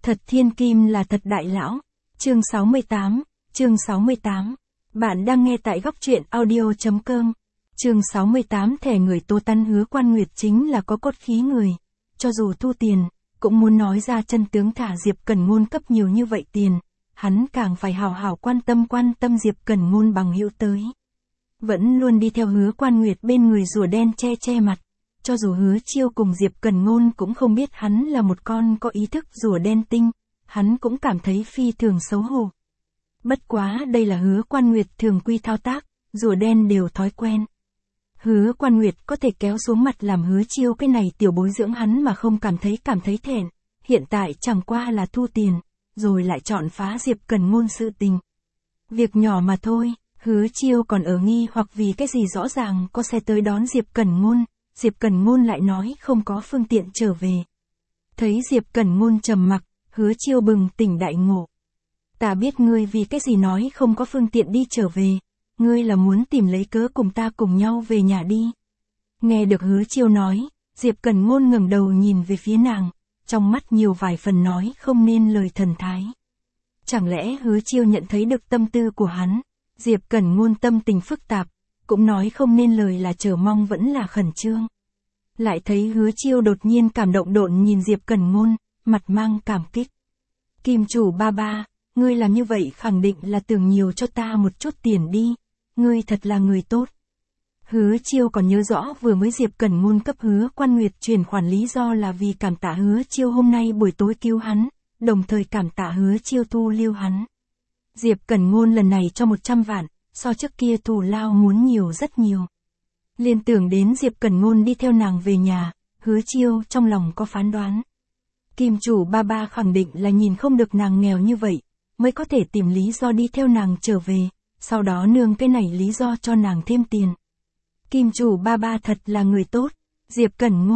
Thật thiên kim là thật đại lão. Chương 68. Bạn đang nghe tại góc truyện audio.com. Chương 68 thẻ người Tô Tăn Hứa Quan Nguyệt chính là có cốt khí người. Cho dù thu tiền, cũng muốn nói ra chân tướng thả Diệp Cẩn Ngôn cấp nhiều như vậy tiền. Hắn càng phải hào hào quan tâm Diệp Cẩn Ngôn bằng hữu tới. Vẫn luôn đi theo Hứa Quan Nguyệt bên người rùa đen che mặt. Cho dù Hứa Chiêu cùng Diệp Cẩn Ngôn cũng không biết hắn là một con có ý thức rùa đen tinh, hắn cũng cảm thấy phi thường xấu hổ. Bất quá đây là Hứa Quan Nguyệt thường quy thao tác, rùa đen đều thói quen. Hứa Quan Nguyệt có thể kéo xuống mặt làm Hứa Chiêu cái này tiểu bối dưỡng hắn mà không cảm thấy thẹn, hiện tại chẳng qua là thu tiền, rồi lại chọn phá Diệp Cẩn Ngôn sự tình. Việc nhỏ mà thôi, Hứa Chiêu còn ở nghi hoặc vì cái gì rõ ràng có xe tới đón Diệp Cẩn Ngôn. Diệp Cẩn Ngôn lại nói không có phương tiện trở về. Thấy Diệp Cẩn Ngôn trầm mặc, Hứa Chiêu bừng tỉnh đại ngộ. Ta biết ngươi vì cái gì nói không có phương tiện đi trở về, ngươi là muốn tìm lấy cớ cùng ta cùng nhau về nhà đi. Nghe được Hứa Chiêu nói, Diệp Cẩn Ngôn ngẩng đầu nhìn về phía nàng, trong mắt nhiều vài phần nói không nên lời thần thái. Chẳng lẽ Hứa Chiêu nhận thấy được tâm tư của hắn? Diệp Cẩn Ngôn tâm tình phức tạp, cũng nói không nên lời là chờ mong vẫn là khẩn trương. Lại thấy Hứa Chiêu đột nhiên cảm động độn nhìn Diệp Cẩn Ngôn, mặt mang cảm kích. Kim chủ ba, ngươi làm như vậy khẳng định là tưởng nhiều cho ta một chút tiền đi, ngươi thật là người tốt. Hứa Chiêu còn nhớ rõ vừa mới Diệp Cẩn Ngôn cấp Hứa Quan Nguyệt chuyển khoản lý do là vì cảm tạ Hứa Chiêu hôm nay buổi tối cứu hắn, đồng thời cảm tạ Hứa Chiêu thu lưu hắn. Diệp Cẩn Ngôn lần này cho 100 vạn, so trước kia thù lao muốn nhiều rất nhiều. Liên tưởng đến Diệp Cẩn Ngôn đi theo nàng về nhà, Hứa Chiêu trong lòng có phán đoán. Kim chủ ba khẳng định là nhìn không được nàng nghèo như vậy, mới có thể tìm lý do đi theo nàng trở về, sau đó nương cái này lý do cho nàng thêm tiền. Kim chủ ba thật là người tốt. Diệp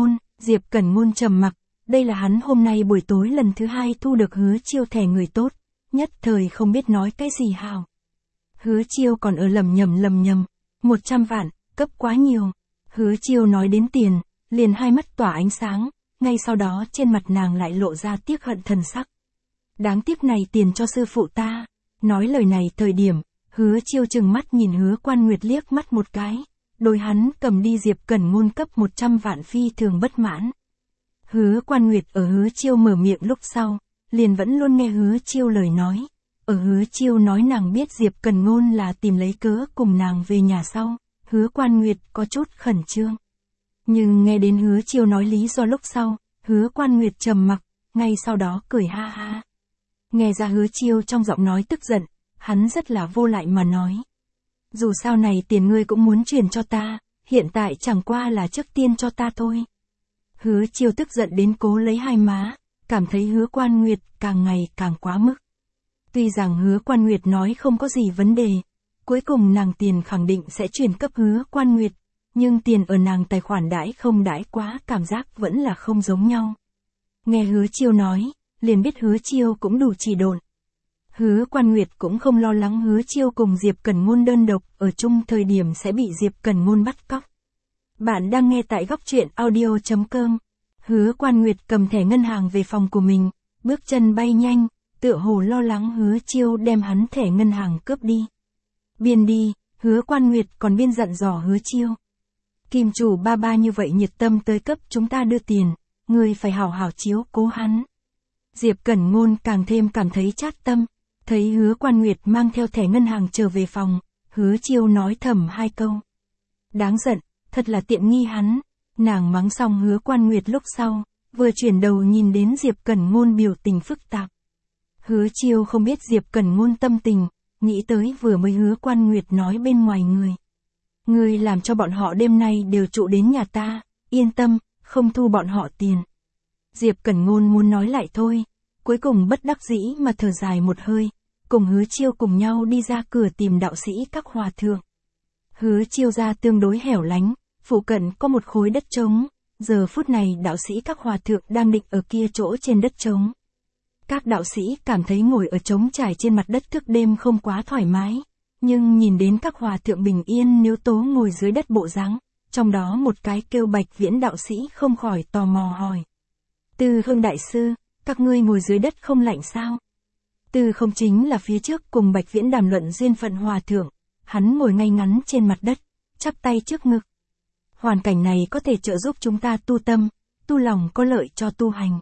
Cẩn Ngôn trầm mặc, đây là hắn hôm nay buổi tối lần thứ 2 thu được Hứa Chiêu thẻ người tốt, nhất thời không biết nói cái gì hào. Hứa Chiêu còn ở lầm nhầm, 100 vạn, cấp quá nhiều. Hứa Chiêu nói đến tiền, liền hai mắt tỏa ánh sáng, ngay sau đó trên mặt nàng lại lộ ra tiếc hận thần sắc. Đáng tiếc này tiền cho sư phụ ta. Nói lời này thời điểm, Hứa Chiêu trừng mắt nhìn Hứa Quan Nguyệt liếc mắt một cái, đôi hắn cầm đi Diệp Cẩn Ngôn cấp 100 vạn phi thường bất mãn. Hứa Quan Nguyệt ở Hứa Chiêu mở miệng lúc sau, liền vẫn luôn nghe Hứa Chiêu lời nói. Ở Hứa Chiêu nói nàng biết Diệp Cẩn Ngôn là tìm lấy cớ cùng nàng về nhà sau, Hứa Quan Nguyệt có chút khẩn trương. Nhưng nghe đến Hứa Chiêu nói lý do lúc sau, Hứa Quan Nguyệt trầm mặc, ngay sau đó cười ha ha. Nghe ra Hứa Chiêu trong giọng nói tức giận, hắn rất là vô lại mà nói. Dù sao này tiền ngươi cũng muốn chuyển cho ta, hiện tại chẳng qua là trước tiên cho ta thôi. Hứa Chiêu tức giận đến cố lấy hai má, cảm thấy Hứa Quan Nguyệt càng ngày càng quá mức. Tuy rằng Hứa Quan Nguyệt nói không có gì vấn đề, cuối cùng nàng tiền khẳng định sẽ chuyển cấp Hứa Quan Nguyệt, nhưng tiền ở nàng tài khoản đãi không đãi quá cảm giác vẫn là không giống nhau. Nghe Hứa Chiêu nói, liền biết Hứa Chiêu cũng đủ chỉ độn. Hứa Quan Nguyệt cũng không lo lắng Hứa Chiêu cùng Diệp Cẩn Ngôn đơn độc ở chung thời điểm sẽ bị Diệp Cẩn Ngôn bắt cóc. Bạn đang nghe tại góc truyện audio.com. Hứa Quan Nguyệt cầm thẻ ngân hàng về phòng của mình, bước chân bay nhanh, tựa hồ lo lắng Hứa Chiêu đem hắn thẻ ngân hàng cướp đi. Biên đi, Hứa Quan Nguyệt còn biên dặn dò Hứa Chiêu. Kim chủ ba như vậy nhiệt tâm tới cấp chúng ta đưa tiền, ngươi phải hảo hảo chiếu cố hắn. Diệp Cẩn Ngôn càng thêm cảm thấy chát tâm, thấy Hứa Quan Nguyệt mang theo thẻ ngân hàng trở về phòng, Hứa Chiêu nói thầm hai câu. Đáng giận, thật là tiện nghi hắn. Nàng mắng xong Hứa Quan Nguyệt lúc sau, vừa chuyển đầu nhìn đến Diệp Cẩn Ngôn biểu tình phức tạp. Hứa Chiêu không biết Diệp Cẩn Ngôn tâm tình, nghĩ tới vừa mới Hứa Quan Nguyệt nói bên ngoài người. Ngươi làm cho bọn họ đêm nay đều trụ đến nhà ta, yên tâm, không thu bọn họ tiền. Diệp Cẩn Ngôn muốn nói lại thôi, cuối cùng bất đắc dĩ mà thở dài một hơi, cùng Hứa Chiêu cùng nhau đi ra cửa tìm đạo sĩ các hòa thượng. Hứa Chiêu ra tương đối hẻo lánh, phụ cận có một khối đất trống, giờ phút này đạo sĩ các hòa thượng đang định ở kia chỗ trên đất trống. Các đạo sĩ cảm thấy ngồi ở trống trải trên mặt đất thức đêm không quá thoải mái, nhưng nhìn đến các hòa thượng bình yên nếu tố ngồi dưới đất bộ dáng, trong đó một cái kêu Bạch Viễn đạo sĩ không khỏi tò mò hỏi. Tư Hưng đại sư, các ngươi ngồi dưới đất không lạnh sao? Tư Không chính là phía trước cùng Bạch Viễn đàm luận duyên phận hòa thượng, hắn ngồi ngay ngắn trên mặt đất, chắp tay trước ngực. Hoàn cảnh này có thể trợ giúp chúng ta tu tâm, tu lòng có lợi cho tu hành.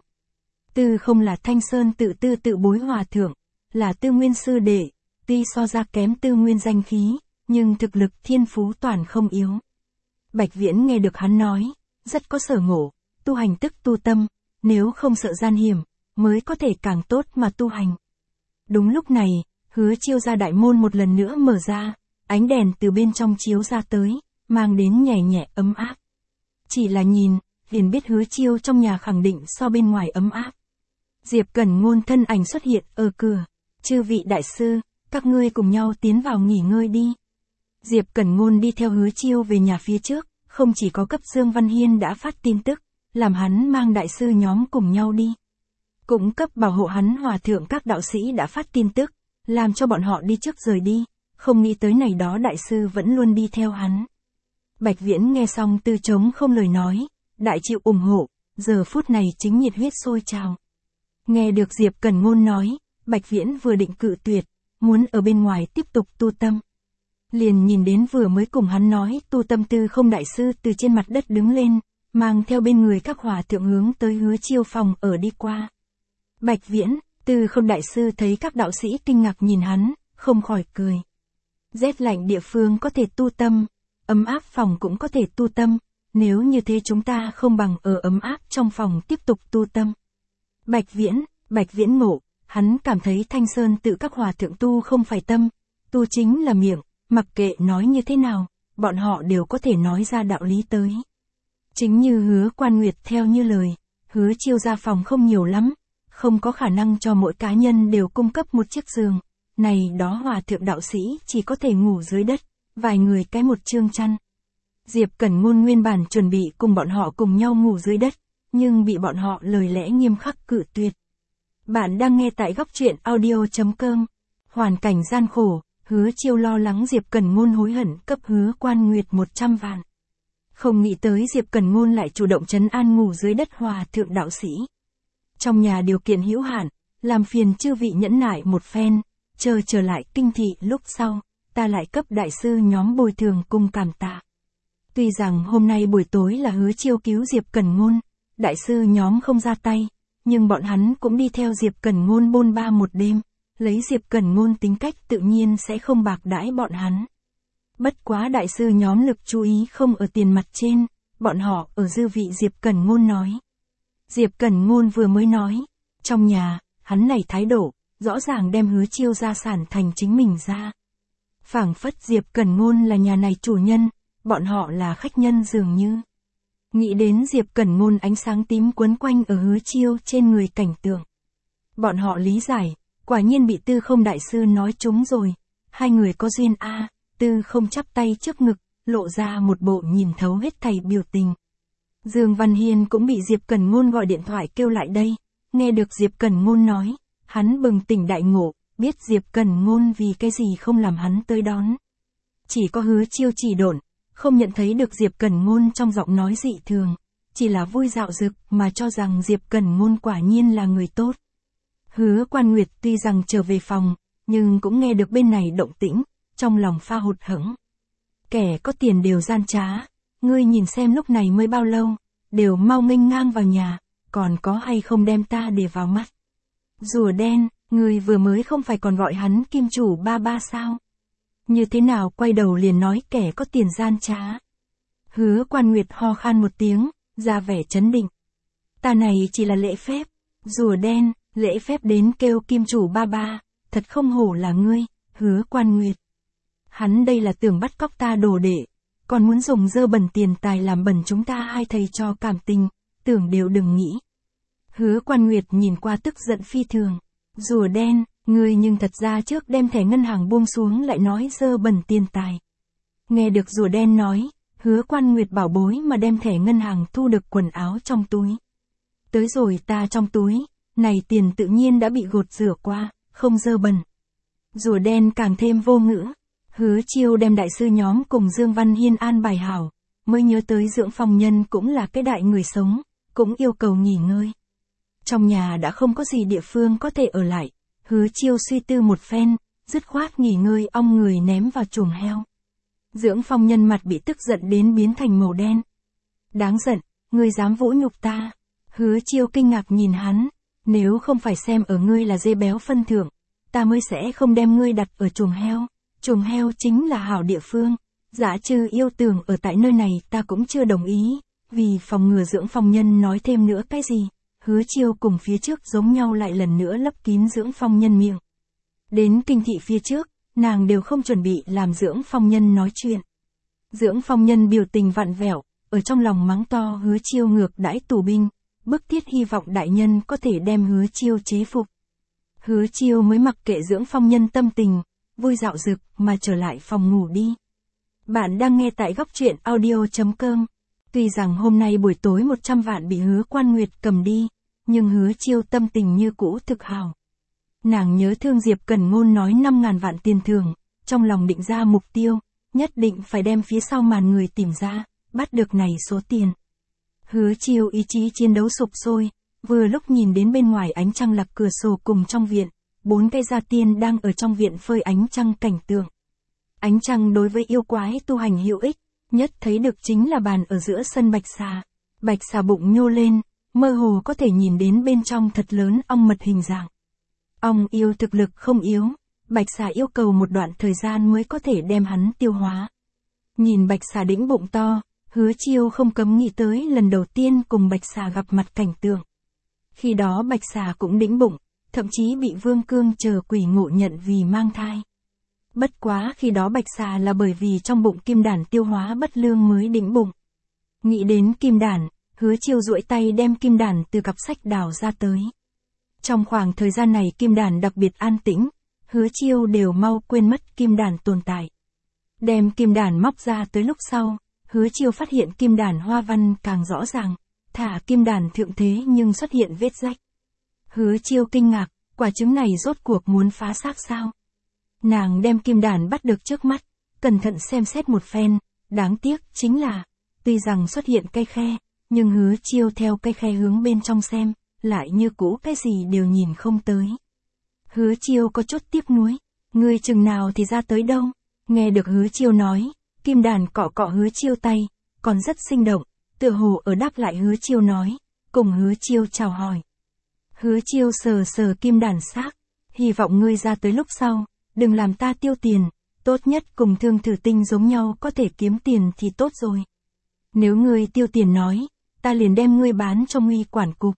Tư Không là Thanh Sơn tự tư tự bối hòa thượng, là Tư Nguyên sư đệ, tuy so ra kém Tư Nguyên danh khí, nhưng thực lực thiên phú toàn không yếu. Bạch Viễn nghe được hắn nói, rất có sở ngộ, tu hành tức tu tâm, nếu không sợ gian hiểm, mới có thể càng tốt mà tu hành. Đúng lúc này, Hứa Chiêu ra đại môn một lần nữa mở ra, ánh đèn từ bên trong chiếu ra tới, mang đến nhẹ nhẹ ấm áp. Chỉ là nhìn, liền biết Hứa Chiêu trong nhà khẳng định so bên ngoài ấm áp. Diệp Cẩn Ngôn thân ảnh xuất hiện ở cửa, chư vị đại sư, các ngươi cùng nhau tiến vào nghỉ ngơi đi. Diệp Cẩn Ngôn đi theo Hứa Chiêu về nhà phía trước, không chỉ có cấp Dương Văn Hiên đã phát tin tức, làm hắn mang đại sư nhóm cùng nhau đi. Cũng cấp bảo hộ hắn hòa thượng các đạo sĩ đã phát tin tức, làm cho bọn họ đi trước rời đi, không nghĩ tới này đó đại sư vẫn luôn đi theo hắn. Bạch Viễn nghe xong từ trống không lời nói, đại chịu ủng hộ, giờ phút này chính nhiệt huyết sôi trào. Nghe được Diệp Cẩn Ngôn nói, Bạch Viễn vừa định cự tuyệt, muốn ở bên ngoài tiếp tục tu tâm. Liền nhìn đến vừa mới cùng hắn nói tu tâm Tư Không đại sư từ trên mặt đất đứng lên, mang theo bên người các hòa thượng hướng tới Hứa Chiêu phòng ở đi qua. Bạch Viễn, Tư Không đại sư thấy các đạo sĩ kinh ngạc nhìn hắn, không khỏi cười. Rét lạnh địa phương có thể tu tâm, ấm áp phòng cũng có thể tu tâm, nếu như thế chúng ta không bằng ở ấm áp trong phòng tiếp tục tu tâm. Bạch Viễn ngộ, hắn cảm thấy Thanh Sơn tự các hòa thượng tu không phải tâm, tu chính là miệng, mặc kệ nói như thế nào, bọn họ đều có thể nói ra đạo lý tới. Chính như Hứa Quan Nguyệt theo như lời, Hứa Chiêu ra phòng không nhiều lắm, không có khả năng cho mỗi cá nhân đều cung cấp một chiếc giường, này đó hòa thượng đạo sĩ chỉ có thể ngủ dưới đất, vài người cái một chương chăn. Diệp Cẩn Ngôn nguyên bản chuẩn bị cùng bọn họ cùng nhau ngủ dưới đất, nhưng bị bọn họ lời lẽ nghiêm khắc cự tuyệt. Bạn đang nghe tại góc truyện audio.com. Hoàn cảnh gian khổ, Hứa Chiêu lo lắng Diệp Cẩn Ngôn hối hận cấp Hứa Quan Nguyệt 100 vạn. Không nghĩ tới Diệp Cẩn Ngôn lại chủ động trấn an ngủ dưới đất hòa thượng đạo sĩ. Trong nhà điều kiện hữu hạn, làm phiền chư vị nhẫn nại một phen, chờ trở lại kinh thị lúc sau, ta lại cấp đại sư nhóm bồi thường cùng cảm tạ. Tuy rằng hôm nay buổi tối là Hứa Chiêu cứu Diệp Cẩn Ngôn, đại sư nhóm không ra tay, nhưng bọn hắn cũng đi theo Diệp Cẩn Ngôn bôn ba một đêm, lấy Diệp Cẩn Ngôn tính cách tự nhiên sẽ không bạc đãi bọn hắn. Bất quá đại sư nhóm lực chú ý không ở tiền mặt trên, bọn họ ở dư vị Diệp Cẩn Ngôn nói. Diệp Cẩn Ngôn vừa mới nói, trong nhà, hắn này thái độ, rõ ràng đem Hứa Chiêu gia sản thành chính mình ra. Phảng phất Diệp Cẩn Ngôn là nhà này chủ nhân, bọn họ là khách nhân dường như. Nghĩ đến Diệp Cẩn Ngôn ánh sáng tím quấn quanh ở Hứa Chiêu trên người cảnh tượng. Bọn họ lý giải, quả nhiên bị Tư Không đại sư nói trúng rồi, hai người có duyên a. Tư Không chắp tay trước ngực, lộ ra một bộ nhìn thấu hết thảy biểu tình. Dương Văn Hiên cũng bị Diệp Cẩn Ngôn gọi điện thoại kêu lại đây, nghe được Diệp Cẩn Ngôn nói, hắn bừng tỉnh đại ngộ, biết Diệp Cẩn Ngôn vì cái gì không làm hắn tới đón. Chỉ có Hứa Chiêu chỉ độn, không nhận thấy được Diệp Cẩn Ngôn trong giọng nói dị thường, chỉ là vui dạo dực mà cho rằng Diệp Cẩn Ngôn quả nhiên là người tốt. Hứa Quan Nguyệt tuy rằng trở về phòng, nhưng cũng nghe được bên này động tĩnh, trong lòng pha hụt hẫng. Kẻ có tiền đều gian trá, ngươi nhìn xem lúc này mới bao lâu, đều mau nghênh ngang vào nhà, còn có hay không đem ta để vào mắt. Rùa đen, ngươi vừa mới không phải còn gọi hắn kim chủ ba ba sao? Như thế nào quay đầu liền nói kẻ có tiền gian trá? Hứa Quan Nguyệt ho khan một tiếng, ra vẻ trấn định. Ta này chỉ là lễ phép, rùa đen, lễ phép đến kêu kim chủ ba ba, thật không hổ là ngươi, Hứa Quan Nguyệt. Hắn đây là tưởng bắt cóc ta đồ đệ, còn muốn dùng dơ bẩn tiền tài làm bẩn chúng ta hai thầy cho cảm tình, tưởng đều đừng nghĩ. Hứa Quan Nguyệt nhìn qua tức giận phi thường. Rùa đen, ngươi nhưng thật ra trước đem thẻ ngân hàng buông xuống lại nói dơ bẩn tiền tài. Nghe được rùa đen nói, Hứa Quan Nguyệt bảo bối mà đem thẻ ngân hàng thu được quần áo trong túi. Tới rồi ta trong túi, này tiền tự nhiên đã bị gột rửa qua, không dơ bẩn. Rùa đen càng thêm vô ngữ. Hứa Chiêu đem đại sư nhóm cùng Dương Văn Hiên an bài hảo, mới nhớ tới dưỡng phòng nhân cũng là cái đại người sống, cũng yêu cầu nghỉ ngơi. Trong nhà đã không có gì địa phương có thể ở lại, Hứa Chiêu suy tư một phen, dứt khoát nghỉ ngơi ong người ném vào chuồng heo. Dưỡng Phong Nhân mặt bị tức giận đến biến thành màu đen. Đáng giận, ngươi dám vũ nhục ta. Hứa Chiêu kinh ngạc nhìn hắn, nếu không phải xem ở ngươi là dê béo phân thượng, ta mới sẽ không đem ngươi đặt ở chuồng heo. Chuồng heo chính là hảo địa phương, dã trư yêu tưởng ở tại nơi này ta cũng chưa đồng ý, vì phòng ngừa Dưỡng Phong Nhân nói thêm nữa cái gì. Hứa Chiêu cùng phía trước giống nhau lại lần nữa lấp kín Dưỡng Phong Nhân miệng. Đến kinh thị phía trước, nàng đều không chuẩn bị làm Dưỡng Phong Nhân nói chuyện. Dưỡng Phong Nhân biểu tình vặn vẹo, ở trong lòng mắng to Hứa Chiêu ngược đãi tù binh, bức thiết hy vọng đại nhân có thể đem Hứa Chiêu chế phục. Hứa Chiêu mới mặc kệ Dưỡng Phong Nhân tâm tình, vui dạo dực mà trở lại phòng ngủ đi. Bạn đang nghe tại góc truyện audio.com. Tuy rằng hôm nay buổi tối 100 vạn bị Hứa Quan Nguyệt cầm đi, nhưng Hứa Chiêu tâm tình như cũ thực hào. Nàng nhớ thương Diệp Cẩn Ngôn nói 5.000 vạn tiền thưởng, trong lòng định ra mục tiêu, nhất định phải đem phía sau màn người tìm ra, bắt được này số tiền. Hứa Chiêu ý chí chiến đấu sục sôi, vừa lúc nhìn đến bên ngoài ánh trăng lạc cửa sổ cùng trong viện, 4 cây gia tiên đang ở trong viện phơi ánh trăng cảnh tượng. Ánh trăng đối với yêu quái tu hành hữu ích, nhất thấy được chính là bàn ở giữa sân bạch xà. Bạch xà bụng nhô lên, mơ hồ có thể nhìn đến bên trong thật lớn ong mật hình dạng. Ong yêu thực lực không yếu, bạch xà yêu cầu một đoạn thời gian mới có thể đem hắn tiêu hóa. Nhìn bạch xà đĩnh bụng to, Hứa Chiêu không cấm nghĩ tới lần đầu tiên cùng bạch xà gặp mặt cảnh tượng. Khi đó bạch xà cũng đĩnh bụng, thậm chí bị Vương Cương chờ quỷ ngộ nhận vì mang thai. Bất quá khi đó bạch xà là bởi vì trong bụng kim đản tiêu hóa bất lương mới đĩnh bụng. Nghĩ đến kim đản, Hứa Chiêu duỗi tay đem kim đản từ cặp sách đào ra tới. Trong khoảng thời gian này kim đản đặc biệt an tĩnh, Hứa Chiêu đều mau quên mất kim đản tồn tại. Đem kim đản móc ra tới lúc sau, Hứa Chiêu phát hiện kim đản hoa văn càng rõ ràng, thả kim đản thượng thế nhưng xuất hiện vết rách. Hứa Chiêu kinh ngạc, quả trứng này rốt cuộc muốn phá xác sao? Nàng đem kim đản bắt được trước mắt, cẩn thận xem xét một phen, đáng tiếc chính là, tuy rằng xuất hiện cây khe, nhưng Hứa Chiêu theo cây khe hướng bên trong xem, lại như cũ cái gì đều nhìn không tới. Hứa Chiêu có chút tiếc nuối, ngươi chừng nào thì ra tới đâu? Nghe được Hứa Chiêu nói, kim đản cọ cọ Hứa Chiêu tay, còn rất sinh động, tựa hồ ở đáp lại Hứa Chiêu nói, cùng Hứa Chiêu chào hỏi. Hứa Chiêu sờ sờ kim đản xác, hy vọng ngươi ra tới lúc sau, đừng làm ta tiêu tiền, tốt nhất cùng Thương Thử Tinh giống nhau có thể kiếm tiền thì tốt rồi. Nếu ngươi tiêu tiền nói, ta liền đem ngươi bán cho Nguy quản cục.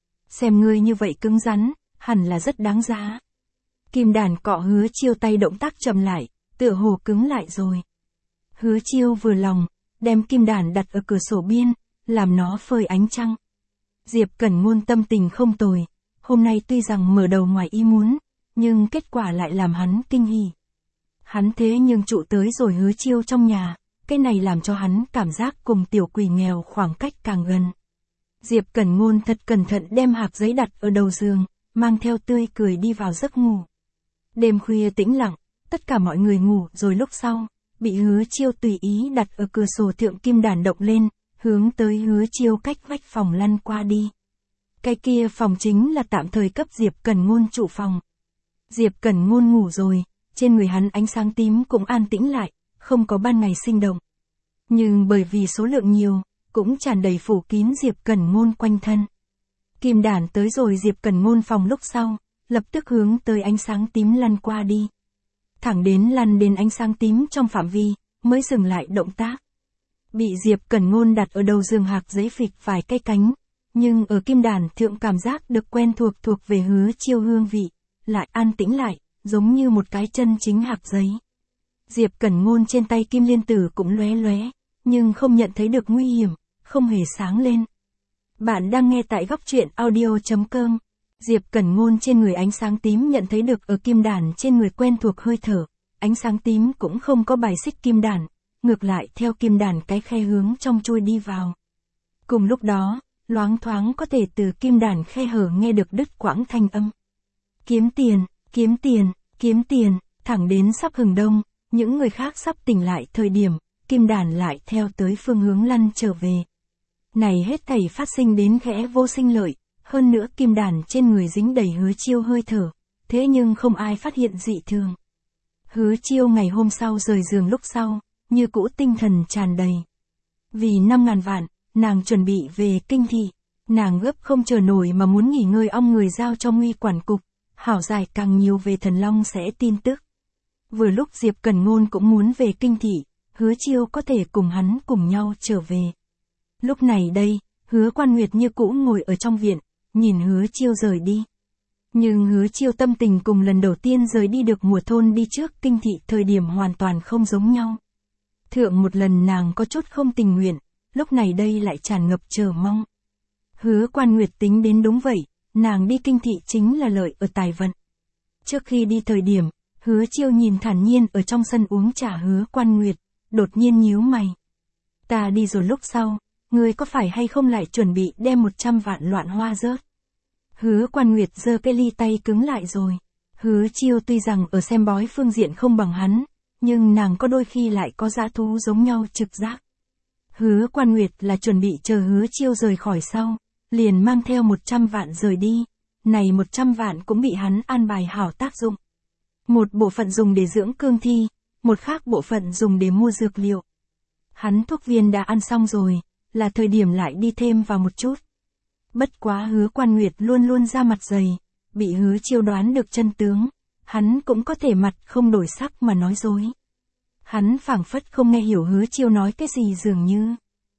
Xem ngươi như vậy cứng rắn, hẳn là rất đáng giá. Kim đản cọ Hứa Chiêu tay động tác chậm lại, tựa hồ cứng lại rồi. Hứa Chiêu vừa lòng, đem kim đản đặt ở cửa sổ biên, làm nó phơi ánh trăng. Diệp Cẩn Ngôn tâm tình không tồi, hôm nay tuy rằng mở đầu ngoài ý muốn, nhưng kết quả lại làm hắn kinh hỉ. Hắn thế nhưng trụ tới rồi Hứa Chiêu trong nhà, cái này làm cho hắn cảm giác cùng tiểu quỷ nghèo khoảng cách càng gần. Diệp Cẩn Ngôn thật cẩn thận đem hạc giấy đặt ở đầu giường, mang theo tươi cười đi vào giấc ngủ. Đêm khuya tĩnh lặng, tất cả mọi người ngủ rồi lúc sau, bị Hứa Chiêu tùy ý đặt ở cửa sổ thượng kim đản động lên, hướng tới Hứa Chiêu cách vách phòng lăn qua đi. Cái kia phòng chính là tạm thời cấp Diệp Cẩn Ngôn trụ phòng. Diệp Cẩn Ngôn ngủ rồi, trên người hắn ánh sáng tím cũng an tĩnh lại, không có ban ngày sinh động. Nhưng bởi vì số lượng nhiều, cũng tràn đầy phủ kín Diệp Cẩn Ngôn quanh thân. Kim đản tới rồi Diệp Cẩn Ngôn phòng lúc sau, lập tức hướng tới ánh sáng tím lăn qua đi. Thẳng đến lăn đến ánh sáng tím trong phạm vi, mới dừng lại động tác. Bị Diệp Cẩn Ngôn đặt ở đầu giường hạc giấy phịch vài cái cánh, nhưng ở kim đản thượng cảm giác được quen thuộc về Hứa Chiêu hương vị, lại an tĩnh lại, giống như một cái chân chính hạc giấy. Diệp Cẩn Ngôn trên tay kim liên tử cũng lóe lóe, nhưng không nhận thấy được nguy hiểm, không hề sáng lên. Bạn đang nghe tại góc truyện audio.com. Diệp Cẩn Ngôn trên người ánh sáng tím nhận thấy được ở kim đản trên người quen thuộc hơi thở, ánh sáng tím cũng không có bài xích kim đản, ngược lại theo kim đản cái khe hướng trong chui đi vào. Cùng lúc đó, loáng thoáng có thể từ kim đản khe hở nghe được đứt quãng thanh âm. Kiếm tiền, kiếm tiền, kiếm tiền, thẳng đến sắp hừng đông, những người khác sắp tỉnh lại thời điểm, kim đản lại theo tới phương hướng lăn trở về. Này hết thảy phát sinh đến khẽ vô sinh lợi, Hơn nữa kim đàn trên người dính đầy Hứa Chiêu hơi thở, thế nhưng không ai phát hiện dị thường. Hứa Chiêu ngày hôm sau rời giường lúc sau, như cũ tinh thần tràn đầy. Vì 5.000 vạn, nàng chuẩn bị về kinh thị, nàng gấp không chờ nổi mà muốn nghỉ ngơi ong người giao cho Nguy quản cục, hảo giải càng nhiều về Thần Long sẽ tin tức. Vừa lúc Diệp Cẩn Ngôn cũng muốn về kinh thị, Hứa Chiêu có thể cùng hắn cùng nhau trở về. Lúc này đây, Hứa Quan Nguyệt như cũ ngồi ở trong viện, nhìn Hứa Chiêu rời đi. Nhưng Hứa Chiêu tâm tình cùng lần đầu tiên rời đi được mùa thôn đi trước kinh thị thời điểm hoàn toàn không giống nhau. Thượng một lần nàng có chút không tình nguyện, lúc này đây lại tràn ngập chờ mong. Hứa Quan Nguyệt tính đến đúng vậy, nàng đi kinh thị chính là lợi ở tài vận. Trước khi đi thời điểm, Hứa Chiêu nhìn thản nhiên ở trong sân uống trà Hứa Quan Nguyệt, đột nhiên nhíu mày. Ta đi rồi lúc sau, ngươi có phải hay không lại chuẩn bị đem 100 vạn loạn hoa rớt? Hứa Quan Nguyệt giơ cái ly tay cứng lại rồi. Hứa Chiêu tuy rằng ở xem bói phương diện không bằng hắn, nhưng nàng có đôi khi lại có dã thú giống nhau trực giác. Hứa Quan Nguyệt là chuẩn bị chờ Hứa Chiêu rời khỏi sau, liền mang theo 100 vạn rời đi. Này 100 vạn cũng bị hắn an bài hảo tác dụng. Một bộ phận dùng để dưỡng cương thi, một khác bộ phận dùng để mua dược liệu. Hắn thuốc viên đã ăn xong rồi, là thời điểm lại đi thêm vào một chút. Bất quá Hứa Quan Nguyệt luôn luôn ra mặt dày, bị Hứa Chiêu đoán được chân tướng, hắn cũng có thể mặt không đổi sắc mà nói dối. Hắn phảng phất không nghe hiểu Hứa Chiêu nói cái gì dường như.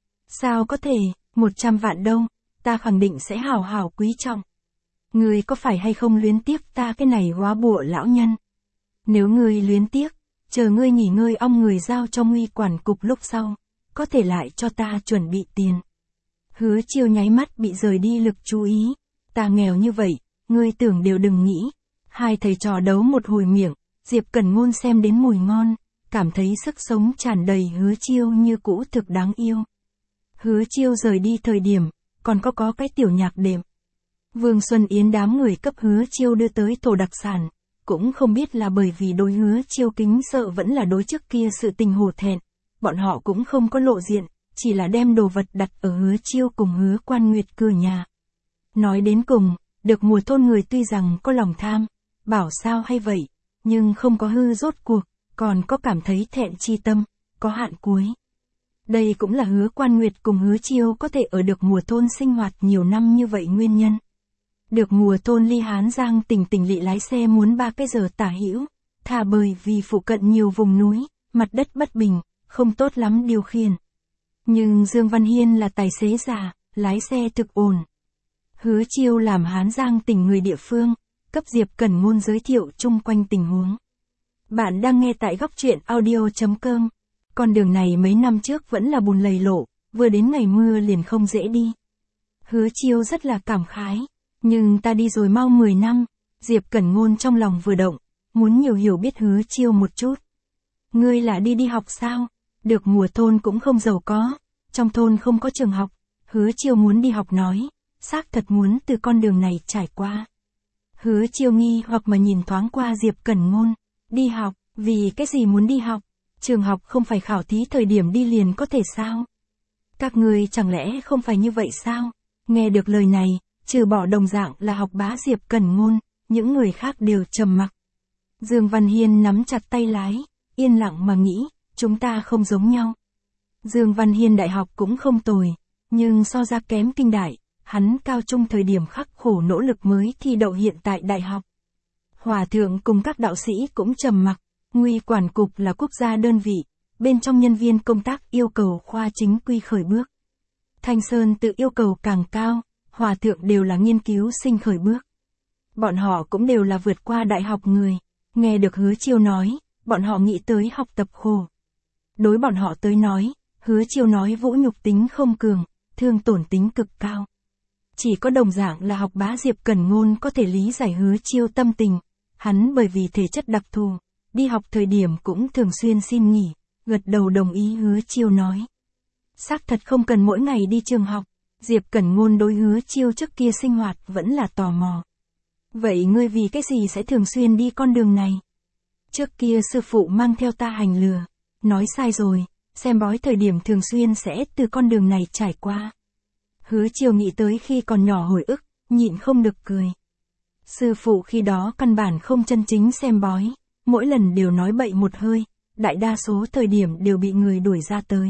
Sao có thể, 100 vạn đâu, ta khẳng định sẽ hảo hảo quý trọng. Ngươi có phải hay không luyến tiếc ta cái này hóa bụa lão nhân? Nếu ngươi luyến tiếc, chờ ngươi nghỉ ngơi ong người giao cho Nguy quản cục lúc sau, có thể lại cho ta chuẩn bị tiền. Hứa Chiêu nháy mắt bị rời đi lực chú ý. Ta nghèo như vậy, ngươi tưởng đều đừng nghĩ. Hai thầy trò đấu một hồi miệng, Diệp Cẩn Ngôn xem đến mùi ngon, cảm thấy sức sống tràn đầy Hứa Chiêu như cũ thực đáng yêu. Hứa Chiêu rời đi thời điểm, còn có cái tiểu nhạc đệm. Vương Xuân Yến đám người cấp Hứa Chiêu đưa tới thổ đặc sản, cũng không biết là bởi vì đối Hứa Chiêu kính sợ vẫn là đối trước kia sự tình hổ thẹn, bọn họ cũng không có lộ diện, chỉ là đem đồ vật đặt ở Hứa Chiêu cùng Hứa Quan Nguyệt cửa nhà. Nói đến cùng, được mùa thôn người tuy rằng có lòng tham, bảo sao hay vậy, nhưng không có hư rốt cuộc, còn có cảm thấy thẹn chi tâm, có hạn cuối. Đây cũng là Hứa Quan Nguyệt cùng Hứa Chiêu có thể ở được mùa thôn sinh hoạt nhiều năm như vậy nguyên nhân. Được mùa thôn ly Hán Giang tỉnh lỵ lái xe muốn 3 cái giờ tả hữu, thả bởi vì phụ cận nhiều vùng núi, mặt đất bất bình, không tốt lắm điều khiển. Nhưng Dương Văn Hiên là tài xế già, lái xe thực ổn. Hứa Chiêu làm Hán Giang tỉnh người địa phương, cấp Diệp Cẩn Ngôn giới thiệu chung quanh tình huống. Bạn đang nghe tại góc truyện audio.com. Con đường này mấy năm trước vẫn là bùn lầy lộ, vừa đến ngày mưa liền không dễ đi. Hứa Chiêu rất là cảm khái, nhưng ta đi rồi mau 10 năm, Diệp Cẩn Ngôn trong lòng vừa động, muốn nhiều hiểu biết Hứa Chiêu một chút. Ngươi là đi học sao? Được mùa thôn cũng không giàu có, trong thôn không có trường học, Hứa Chiêu muốn đi học nói, xác thật muốn từ con đường này trải qua. Hứa Chiêu nghi hoặc mà nhìn thoáng qua Diệp Cẩn Ngôn, đi học, vì cái gì muốn đi học? Trường học không phải khảo thí thời điểm đi liền có thể sao? Các ngươi chẳng lẽ không phải như vậy sao? Nghe được lời này, trừ bỏ đồng dạng là học bá Diệp Cẩn Ngôn, những người khác đều trầm mặc. Dương Văn Hiên nắm chặt tay lái, yên lặng mà nghĩ, chúng ta không giống nhau. Dương Văn Hiên đại học cũng không tồi, nhưng so ra kém kinh đại, hắn cao trung thời điểm khắc khổ nỗ lực mới thi đậu hiện tại đại học. Hòa thượng cùng các đạo sĩ cũng trầm mặc, Nguy quản cục là quốc gia đơn vị, bên trong nhân viên công tác yêu cầu khoa chính quy khởi bước. Thanh Sơn tự yêu cầu càng cao, hòa thượng đều là nghiên cứu sinh khởi bước. Bọn họ cũng đều là vượt qua đại học người, nghe được Hứa Chiêu nói, bọn họ nghĩ tới học tập khổ. Đối bọn họ tới nói, Hứa Chiêu nói vũ nhục tính không cường, thương tổn tính cực cao. Chỉ có đồng dạng là học bá Diệp Cẩn Ngôn có thể lý giải Hứa Chiêu tâm tình, hắn bởi vì thể chất đặc thù, đi học thời điểm cũng thường xuyên xin nghỉ, gật đầu đồng ý Hứa Chiêu nói. Xác thật không cần mỗi ngày đi trường học, Diệp Cẩn Ngôn đối Hứa Chiêu trước kia sinh hoạt vẫn là tò mò. Vậy ngươi vì cái gì sẽ thường xuyên đi con đường này? Trước kia sư phụ mang theo ta hành lừa, nói sai rồi, xem bói thời điểm thường xuyên sẽ từ con đường này trải qua. Hứa Chiêu nghĩ tới khi còn nhỏ hồi ức, nhịn không được cười. Sư phụ khi đó căn bản không chân chính xem bói, mỗi lần đều nói bậy một hơi, đại đa số thời điểm đều bị người đuổi ra tới.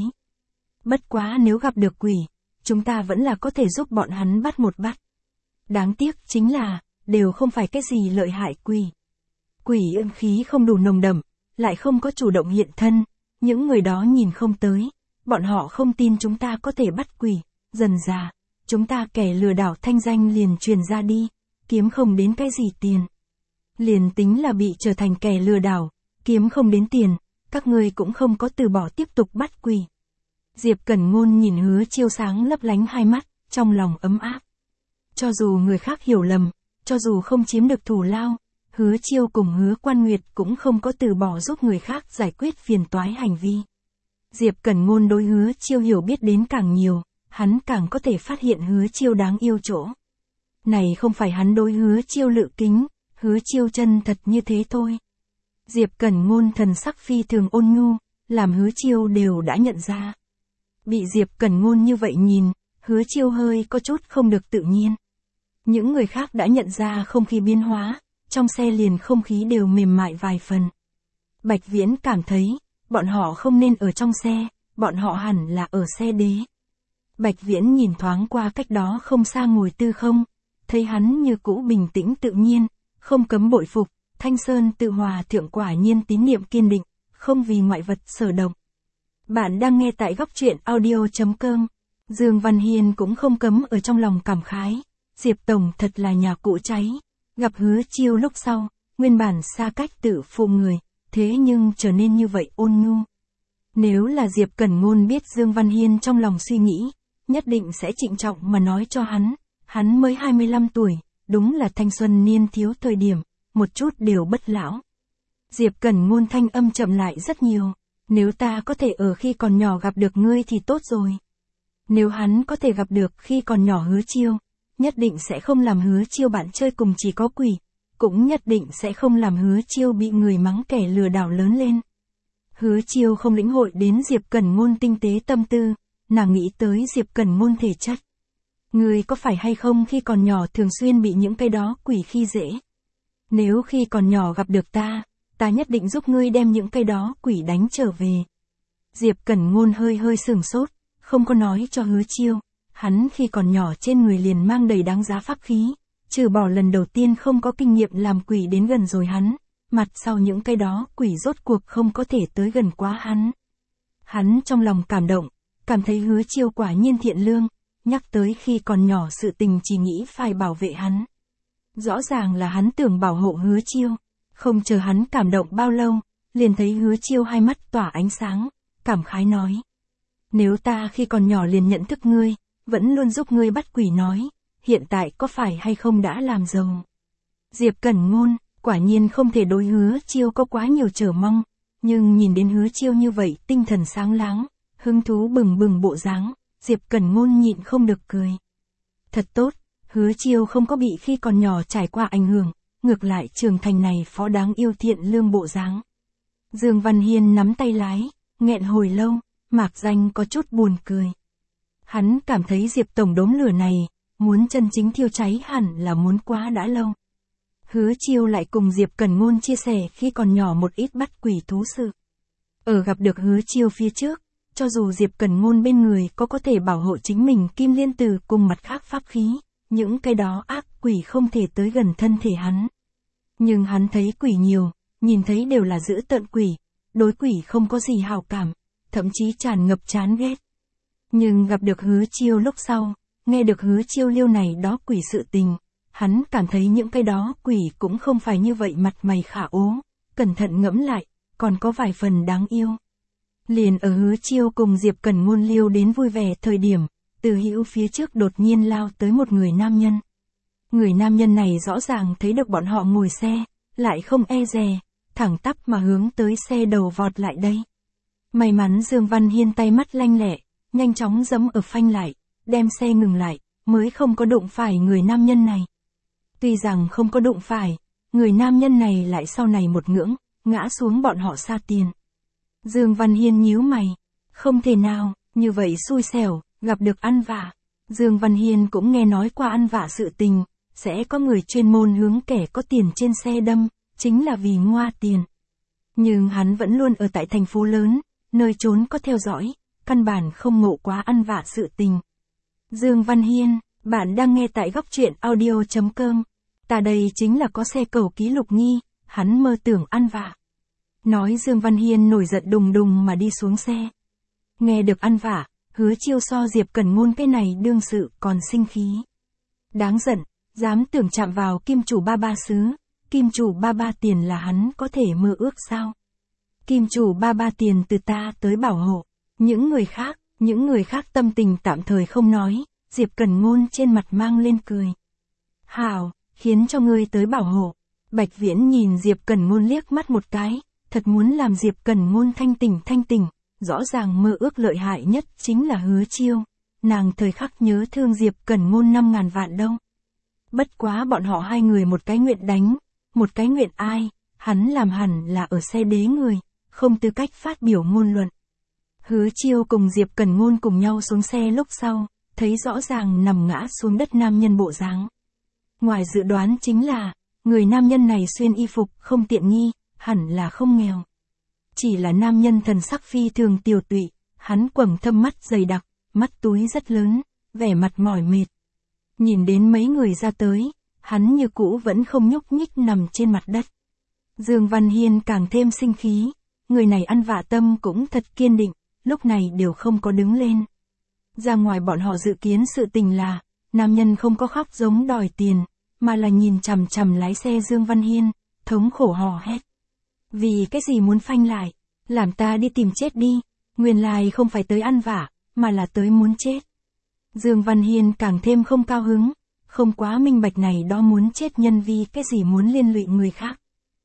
Bất quá nếu gặp được quỷ, chúng ta vẫn là có thể giúp bọn hắn bắt một bắt. Đáng tiếc chính là, đều không phải cái gì lợi hại quỷ. Quỷ âm khí không đủ nồng đậm, lại không có chủ động hiện thân, những người đó nhìn không tới, bọn họ không tin chúng ta có thể bắt quỷ, dần dà, chúng ta kẻ lừa đảo thanh danh liền truyền ra đi, kiếm không đến cái gì tiền. Liền tính là bị trở thành kẻ lừa đảo, kiếm không đến tiền, các ngươi cũng không có từ bỏ tiếp tục bắt quỷ. Diệp Cẩn Ngôn nhìn Hứa Chiêu sáng lấp lánh hai mắt, trong lòng ấm áp. Cho dù người khác hiểu lầm, cho dù không chiếm được thù lao, Hứa Chiêu cùng Hứa Quan Nguyệt cũng không có từ bỏ giúp người khác giải quyết phiền toái hành vi. Diệp Cẩn Ngôn đối Hứa Chiêu hiểu biết đến càng nhiều, hắn càng có thể phát hiện Hứa Chiêu đáng yêu chỗ. Này không phải hắn đối Hứa Chiêu lự kính, Hứa Chiêu chân thật như thế thôi. Diệp Cẩn Ngôn thần sắc phi thường ôn nhu, làm Hứa Chiêu đều đã nhận ra. Bị Diệp Cẩn Ngôn như vậy nhìn, Hứa Chiêu hơi có chút không được tự nhiên. Những người khác đã nhận ra không khí biến hóa, trong xe liền không khí đều mềm mại vài phần. Bạch Viễn cảm thấy, bọn họ không nên ở trong xe, bọn họ hẳn là ở xe đế. Bạch Viễn nhìn thoáng qua cách đó không xa ngồi Tư Không, thấy hắn như cũ bình tĩnh tự nhiên, không cấm bội phục, Thanh Sơn Tự Hòa Thượng quả nhiên tín niệm kiên định, không vì ngoại vật sở động. Bạn đang nghe tại góc truyện audio.com. Dương Văn Hiên cũng không cấm ở trong lòng cảm khái, Diệp Tổng thật là nhà cụ cháy. Gặp Hứa Chiêu lúc sau, nguyên bản xa cách tự phụ người, thế nhưng trở nên như vậy ôn nhu. Nếu là Diệp Cẩn Ngôn biết Dương Văn Hiên trong lòng suy nghĩ, nhất định sẽ trịnh trọng mà nói cho hắn mới 25 tuổi, đúng là thanh xuân niên thiếu thời điểm, một chút đều bất lão. Diệp Cẩn Ngôn thanh âm chậm lại rất nhiều, nếu ta có thể ở khi còn nhỏ gặp được ngươi thì tốt rồi. Nếu hắn có thể gặp được khi còn nhỏ Hứa Chiêu, nhất định sẽ không làm Hứa Chiêu bạn chơi cùng chỉ có quỷ, cũng nhất định sẽ không làm Hứa Chiêu bị người mắng kẻ lừa đảo lớn lên. Hứa Chiêu không lĩnh hội đến Diệp Cẩn Ngôn tinh tế tâm tư, nàng nghĩ tới Diệp Cẩn Ngôn thể chất. Ngươi có phải hay không khi còn nhỏ thường xuyên bị những cái đó quỷ khi dễ? Nếu khi còn nhỏ gặp được ta nhất định giúp ngươi đem những cái đó quỷ đánh trở về. Diệp Cẩn Ngôn hơi sửng sốt, không có nói cho Hứa Chiêu, hắn khi còn nhỏ trên người liền mang đầy đáng giá pháp khí, trừ bỏ lần đầu tiên không có kinh nghiệm làm quỷ đến gần rồi hắn, mặt sau những cái đó quỷ rốt cuộc không có thể tới gần quá hắn. Hắn trong lòng cảm động, cảm thấy Hứa Chiêu quả nhiên thiện lương, nhắc tới khi còn nhỏ sự tình chỉ nghĩ phải bảo vệ hắn. Rõ ràng là hắn tưởng bảo hộ Hứa Chiêu, không chờ hắn cảm động bao lâu, liền thấy Hứa Chiêu hai mắt tỏa ánh sáng, cảm khái nói. Nếu ta khi còn nhỏ liền nhận thức ngươi, vẫn luôn giúp ngươi bắt quỷ nói, hiện tại có phải hay không đã làm giàu? Diệp Cẩn Ngôn, quả nhiên không thể đối Hứa Chiêu có quá nhiều chờ mong, nhưng nhìn đến Hứa Chiêu như vậy tinh thần sáng láng, hứng thú bừng bừng bộ dáng, Diệp Cẩn Ngôn nhịn không được cười. Thật tốt, Hứa Chiêu không có bị khi còn nhỏ trải qua ảnh hưởng, ngược lại trưởng thành này phó đáng yêu thiện lương bộ dáng. Dương Văn Hiên nắm tay lái, nghẹn hồi lâu, mạc danh có chút buồn cười. Hắn cảm thấy Diệp Tổng đốm lửa này, muốn chân chính thiêu cháy hẳn là muốn quá đã lâu. Hứa Chiêu lại cùng Diệp Cẩn Ngôn chia sẻ khi còn nhỏ một ít bắt quỷ thú sự. Ở gặp được Hứa Chiêu phía trước, cho dù Diệp Cẩn Ngôn bên người có thể bảo hộ chính mình Kim Liên Tử cùng mặt khác pháp khí, những cái đó ác quỷ không thể tới gần thân thể hắn. Nhưng hắn thấy quỷ nhiều, nhìn thấy đều là dữ tợn quỷ, đối quỷ không có gì hảo cảm, thậm chí tràn ngập chán ghét. Nhưng gặp được Hứa Chiêu lúc sau, nghe được Hứa Chiêu liêu này đó quỷ sự tình, hắn cảm thấy những cái đó quỷ cũng không phải như vậy mặt mày khả ố, cẩn thận ngẫm lại, còn có vài phần đáng yêu. Liền ở Hứa Chiêu cùng Diệp Cẩn Ngôn liêu đến vui vẻ thời điểm, Từ Hữu phía trước đột nhiên lao tới một người nam nhân. Người nam nhân này rõ ràng thấy được bọn họ ngồi xe, lại không e dè, thẳng tắp mà hướng tới xe đầu vọt lại đây. May mắn Dương Văn Hiên tay mắt lanh lẹ, nhanh chóng giẫm ở phanh lại, đem xe ngừng lại, mới không có đụng phải người nam nhân này. Tuy rằng không có đụng phải, người nam nhân này lại sau này một ngưỡng, ngã xuống bọn họ xa tiền. Dương Văn Hiên nhíu mày, không thể nào, như vậy xui xẻo, gặp được ăn vạ. Dương Văn Hiên cũng nghe nói qua ăn vạ sự tình, sẽ có người chuyên môn hướng kẻ có tiền trên xe đâm, chính là vì ngoa tiền. Nhưng hắn vẫn luôn ở tại thành phố lớn, nơi trốn có theo dõi, căn bản không ngộ quá ăn vạ sự tình. Dương Văn Hiên, bạn đang nghe tại góc truyện audio.com. Ta đây chính là có xe cầu ký Lục Nghi, hắn mơ tưởng ăn vạ. Nói Dương Văn Hiên nổi giận đùng đùng mà đi xuống xe. Nghe được ăn vạ, Hứa Chiêu so Diệp Cẩn Ngôn cái này đương sự còn sinh khí. Đáng giận, dám tưởng chạm vào kim chủ ba ba xứ, kim chủ ba ba tiền là hắn có thể mơ ước sao? Kim chủ ba ba tiền từ ta tới bảo hộ, những người khác tâm tình tạm thời không nói, Diệp Cẩn Ngôn trên mặt mang lên cười. Hảo, khiến cho ngươi tới bảo hộ. Bạch Viễn nhìn Diệp Cẩn Ngôn liếc mắt một cái, thật muốn làm Diệp Cẩn Ngôn thanh tỉnh, rõ ràng mơ ước lợi hại nhất chính là Hứa Chiêu, nàng thời khắc nhớ thương Diệp Cẩn Ngôn 5.000 vạn đâu. Bất quá bọn họ hai người một cái nguyện đánh, một cái nguyện ai, hắn làm hẳn là ở xe đế người, không tư cách phát biểu ngôn luận. Hứa Chiêu cùng Diệp Cẩn Ngôn cùng nhau xuống xe lúc sau, thấy rõ ràng nằm ngã xuống đất nam nhân bộ dáng. Ngoài dự đoán chính là, người nam nhân này xuyên y phục không tiện nghi, hẳn là không nghèo. Chỉ là nam nhân thần sắc phi thường tiều tụy, hắn quầng thâm mắt dày đặc, mắt túi rất lớn, vẻ mặt mỏi mệt. Nhìn đến mấy người ra tới, hắn như cũ vẫn không nhúc nhích nằm trên mặt đất. Dương Văn Hiên càng thêm sinh khí, người này ăn vạ tâm cũng thật kiên định, lúc này đều không có đứng lên. Ra ngoài bọn họ dự kiến sự tình là, nam nhân không có khóc giống đòi tiền, mà là nhìn chằm chằm lái xe Dương Văn Hiên, thống khổ hò hét. Vì cái gì muốn phanh lại, làm ta đi tìm chết đi, nguyên lai không phải tới ăn vạ, mà là tới muốn chết. Dương Văn Hiên càng thêm không cao hứng, không quá minh bạch này đó muốn chết nhân vì cái gì muốn liên lụy người khác.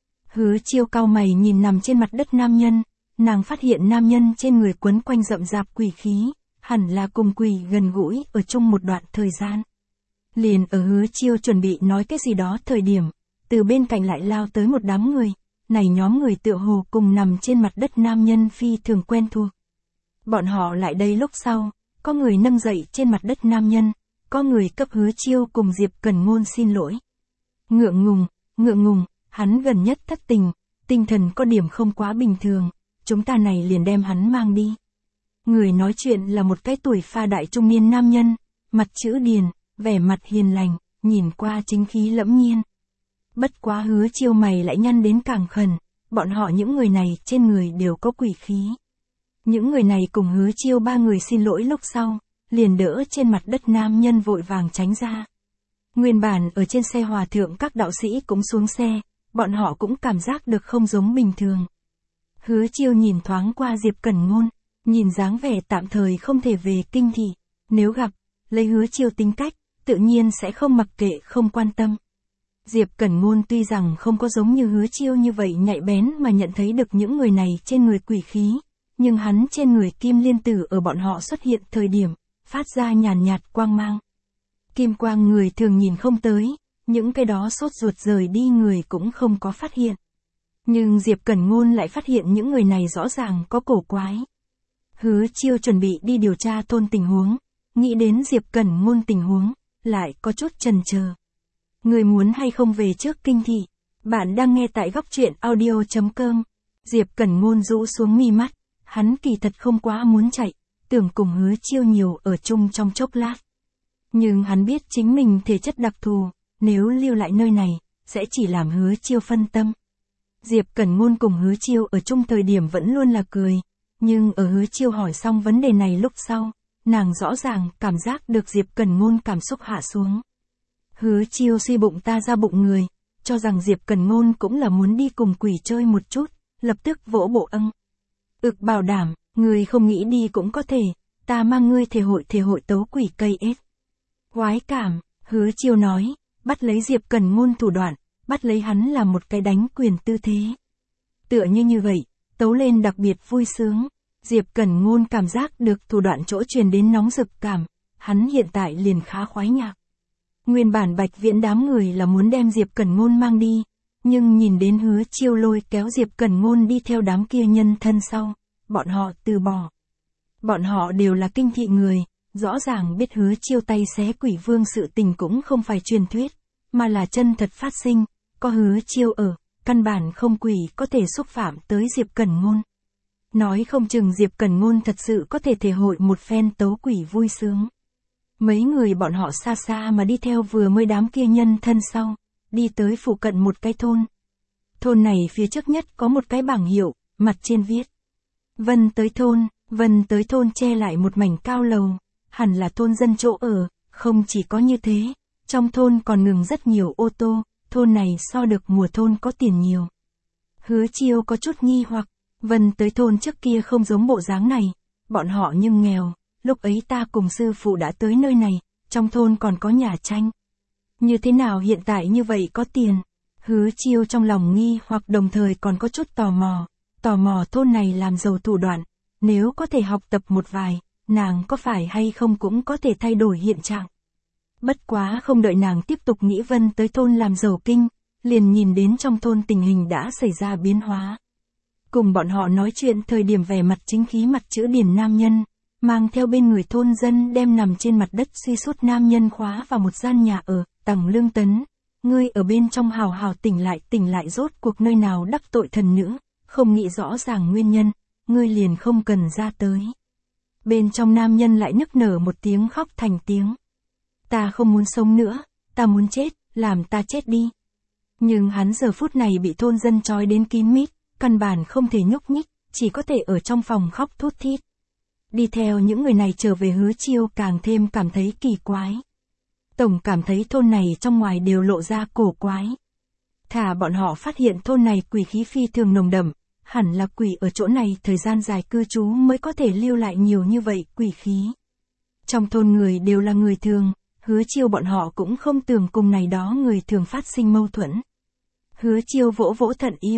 Hứa Chiêu cau mày nhìn nằm trên mặt đất nam nhân, nàng phát hiện nam nhân trên người quấn quanh rậm rạp quỷ khí, hẳn là cùng quỷ gần gũi ở chung một đoạn thời gian. Liền ở Hứa Chiêu chuẩn bị nói cái gì đó thời điểm, từ bên cạnh lại lao tới một đám người, này nhóm người tựa hồ cùng nằm trên mặt đất nam nhân phi thường quen thuộc. Bọn họ lại đây lúc sau, có người nâng dậy trên mặt đất nam nhân, có người cấp Hứa Chiêu cùng Diệp Cẩn Ngôn xin lỗi. Ngượng ngùng, hắn gần nhất thất tình, tinh thần có điểm không quá bình thường, chúng ta này liền đem hắn mang đi. Người nói chuyện là một cái tuổi pha đại trung niên nam nhân, mặt chữ điền, vẻ mặt hiền lành, nhìn qua chính khí lẫm nhiên. Bất quá Hứa Chiêu mày lại nhăn đến càng khẩn, bọn họ những người này trên người đều có quỷ khí. Những người này cùng Hứa Chiêu ba người xin lỗi lúc sau, liền đỡ trên mặt đất nam nhân vội vàng tránh ra. Nguyên bản ở trên xe hòa thượng các đạo sĩ cũng xuống xe, bọn họ cũng cảm giác được không giống bình thường. Hứa Chiêu nhìn thoáng qua Diệp Cẩn Ngôn, nhìn dáng vẻ tạm thời không thể về kinh thị, nếu gặp, lấy Hứa Chiêu tính cách, tự nhiên sẽ không mặc kệ không quan tâm. Diệp Cẩn Ngôn tuy rằng không có giống như Hứa Chiêu như vậy nhạy bén mà nhận thấy được những người này trên người quỷ khí, nhưng hắn trên người kim liên tử ở bọn họ xuất hiện thời điểm, phát ra nhàn nhạt quang mang. Kim quang người thường nhìn không tới, những cái đó sốt ruột rời đi người cũng không có phát hiện. Nhưng Diệp Cẩn Ngôn lại phát hiện những người này rõ ràng có cổ quái. Hứa Chiêu chuẩn bị đi điều tra thôn tình huống, nghĩ đến Diệp Cẩn Ngôn tình huống, lại có chút chần chờ. Người muốn hay không về trước kinh thị? Bạn đang nghe tại góc truyện audio.com. Diệp Cẩn Ngôn rũ xuống mi mắt, hắn kỳ thật không quá muốn chạy, tưởng cùng Hứa Chiêu nhiều ở chung trong chốc lát. Nhưng hắn biết chính mình thể chất đặc thù, nếu lưu lại nơi này, sẽ chỉ làm Hứa Chiêu phân tâm. Diệp Cẩn Ngôn cùng Hứa Chiêu ở chung thời điểm vẫn luôn là cười, nhưng ở Hứa Chiêu hỏi xong vấn đề này lúc sau, nàng rõ ràng cảm giác được Diệp Cẩn Ngôn cảm xúc hạ xuống. Hứa Chiêu suy bụng ta ra bụng người, cho rằng Diệp Cẩn Ngôn cũng là muốn đi cùng quỷ chơi một chút, lập tức vỗ bộ âng. Bảo đảm, người không nghĩ đi cũng có thể, ta mang ngươi thể hội tấu quỷ cây ếch. Quái cảm, Hứa Chiêu nói, bắt lấy Diệp Cẩn Ngôn thủ đoạn, bắt lấy hắn là một cái đánh quyền tư thế. Tựa như vậy, tấu lên đặc biệt vui sướng, Diệp Cẩn Ngôn cảm giác được thủ đoạn chỗ truyền đến nóng rực cảm, hắn hiện tại liền khá khoái nhạc. Nguyên bản Bạch Viễn đám người là muốn đem Diệp Cẩn Ngôn mang đi, nhưng nhìn đến Hứa Chiêu lôi kéo Diệp Cẩn Ngôn đi theo đám kia nhân thân sau, bọn họ từ bỏ. Bọn họ đều là kinh thị người, rõ ràng biết Hứa Chiêu tay xé quỷ vương sự tình cũng không phải truyền thuyết, mà là chân thật phát sinh, có Hứa Chiêu ở, căn bản không quỷ có thể xúc phạm tới Diệp Cẩn Ngôn. Nói không chừng Diệp Cẩn Ngôn thật sự có thể thể hội một phen tấu quỷ vui sướng. Mấy người bọn họ xa xa mà đi theo vừa mới đám kia nhân thân sau, đi tới phụ cận một cái thôn. Thôn này phía trước nhất có một cái bảng hiệu, mặt trên viết. Vân tới thôn che lại một mảnh cao lầu, hẳn là thôn dân chỗ ở, không chỉ có như thế, trong thôn còn ngừng rất nhiều ô tô, thôn này so được mùa thôn có tiền nhiều. Hứa Chiêu có chút nghi hoặc, Vân tới thôn trước kia không giống bộ dáng này, bọn họ nhưng nghèo, lúc ấy ta cùng sư phụ đã tới nơi này, trong thôn còn có nhà tranh. Như thế nào hiện tại như vậy có tiền? Hứa Chiêu trong lòng nghi hoặc đồng thời còn có chút tò mò thôn này làm giàu thủ đoạn, nếu có thể học tập một vài, nàng có phải hay không cũng có thể thay đổi hiện trạng. Bất quá không đợi nàng tiếp tục nghĩ Vân tới thôn làm giàu kinh, liền nhìn đến trong thôn tình hình đã xảy ra biến hóa. Cùng bọn họ nói chuyện thời điểm vẻ mặt chính khí mặt chữ điển nam nhân, mang theo bên người thôn dân đem nằm trên mặt đất suy sút nam nhân khóa vào một gian nhà ở, Tằng Lương Tấn. Ngươi ở bên trong hào hào tỉnh lại rốt cuộc nơi nào đắc tội thần nữ, không nghĩ rõ ràng nguyên nhân, ngươi liền không cần ra tới. Bên trong nam nhân lại nức nở một tiếng khóc thành tiếng. Ta không muốn sống nữa, ta muốn chết, làm ta chết đi. Nhưng hắn giờ phút này bị thôn dân trói đến kín mít, căn bản không thể nhúc nhích, chỉ có thể ở trong phòng khóc thút thít. Đi theo những người này trở về Hứa Chiêu càng thêm cảm thấy kỳ quái. Tổng cảm thấy thôn này trong ngoài đều lộ ra cổ quái. Thả bọn họ phát hiện thôn này quỷ khí phi thường nồng đậm, hẳn là quỷ ở chỗ này thời gian dài cư trú mới có thể lưu lại nhiều như vậy quỷ khí. Trong thôn người đều là người thường, Hứa Chiêu bọn họ cũng không tưởng cùng này đó người thường phát sinh mâu thuẫn. Hứa Chiêu vỗ vỗ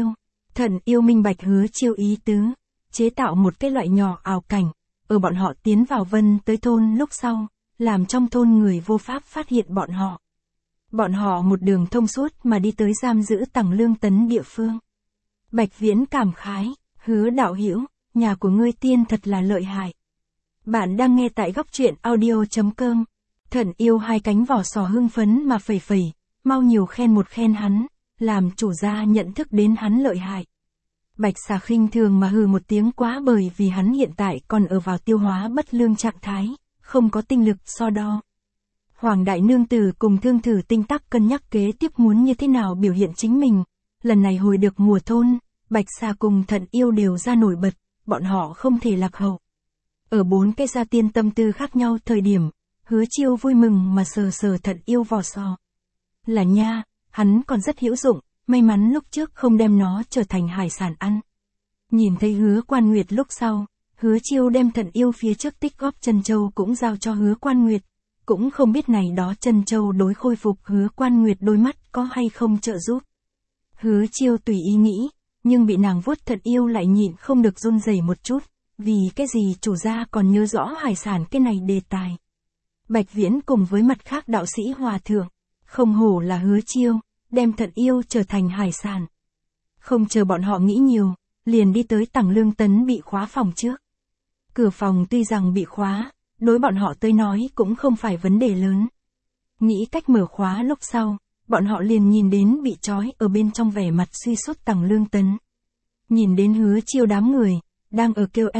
Thận yêu minh bạch Hứa Chiêu ý tứ, chế tạo một cái loại nhỏ ảo cảnh, ở bọn họ tiến vào Vân tới thôn lúc sau, làm trong thôn người vô pháp phát hiện bọn họ. Bọn họ một đường thông suốt mà đi tới giam giữ Tằng Lương Tấn địa phương. Bạch Viễn cảm khái, Hứa đạo hữu, nhà của ngươi tiên thật là lợi hại. Bạn đang nghe tại góc truyện audio.com. Thận yêu hai cánh vỏ sò hưng phấn mà phẩy, mau nhiều khen hắn, làm chủ gia nhận thức đến hắn lợi hại. Bạch Xà khinh thường mà hừ một tiếng quá bởi vì hắn hiện tại còn ở vào tiêu hóa bất lương trạng thái, không có tinh lực so đo. Hoàng đại nương tử cùng Thương Thử tinh tắc cân nhắc kế tiếp muốn như thế nào biểu hiện chính mình. Lần này hồi được mùa thôn, Bạch Xà cùng Thận yêu đều ra nổi bật, bọn họ không thể lạc hậu. Ở bốn cái gia tiên tâm tư khác nhau thời điểm, Hứa Chiêu vui mừng mà sờ Thận yêu vỏ sò. Là nha, hắn còn rất hữu dụng, may mắn lúc trước không đem nó trở thành hải sản ăn. Nhìn thấy Hứa Quan Nguyệt lúc sau, Hứa Chiêu đem Thận yêu phía trước tích góp chân châu cũng giao cho Hứa Quan Nguyệt, cũng không biết này đó chân châu đối khôi phục Hứa Quan Nguyệt đôi mắt có hay không trợ giúp. Hứa Chiêu tùy ý nghĩ, nhưng bị nàng vuốt Thận yêu lại nhịn không được run rẩy một chút, vì cái gì chủ gia còn nhớ rõ hải sản cái này đề tài. Bạch Viễn cùng với mặt khác đạo sĩ hòa thượng, không hổ là Hứa Chiêu, đem Thận yêu trở thành hải sản. Không chờ bọn họ nghĩ nhiều, liền đi tới Tằng Lương Tấn bị khóa phòng trước. Cửa phòng tuy rằng bị khóa, đối bọn họ tới nói cũng không phải vấn đề lớn. Nghĩ cách mở khóa lúc sau, bọn họ liền nhìn đến bị trói ở bên trong vẻ mặt suy sút Tằng Lương Tấn. Nhìn đến Hứa Chiêu đám người, đang ở kêu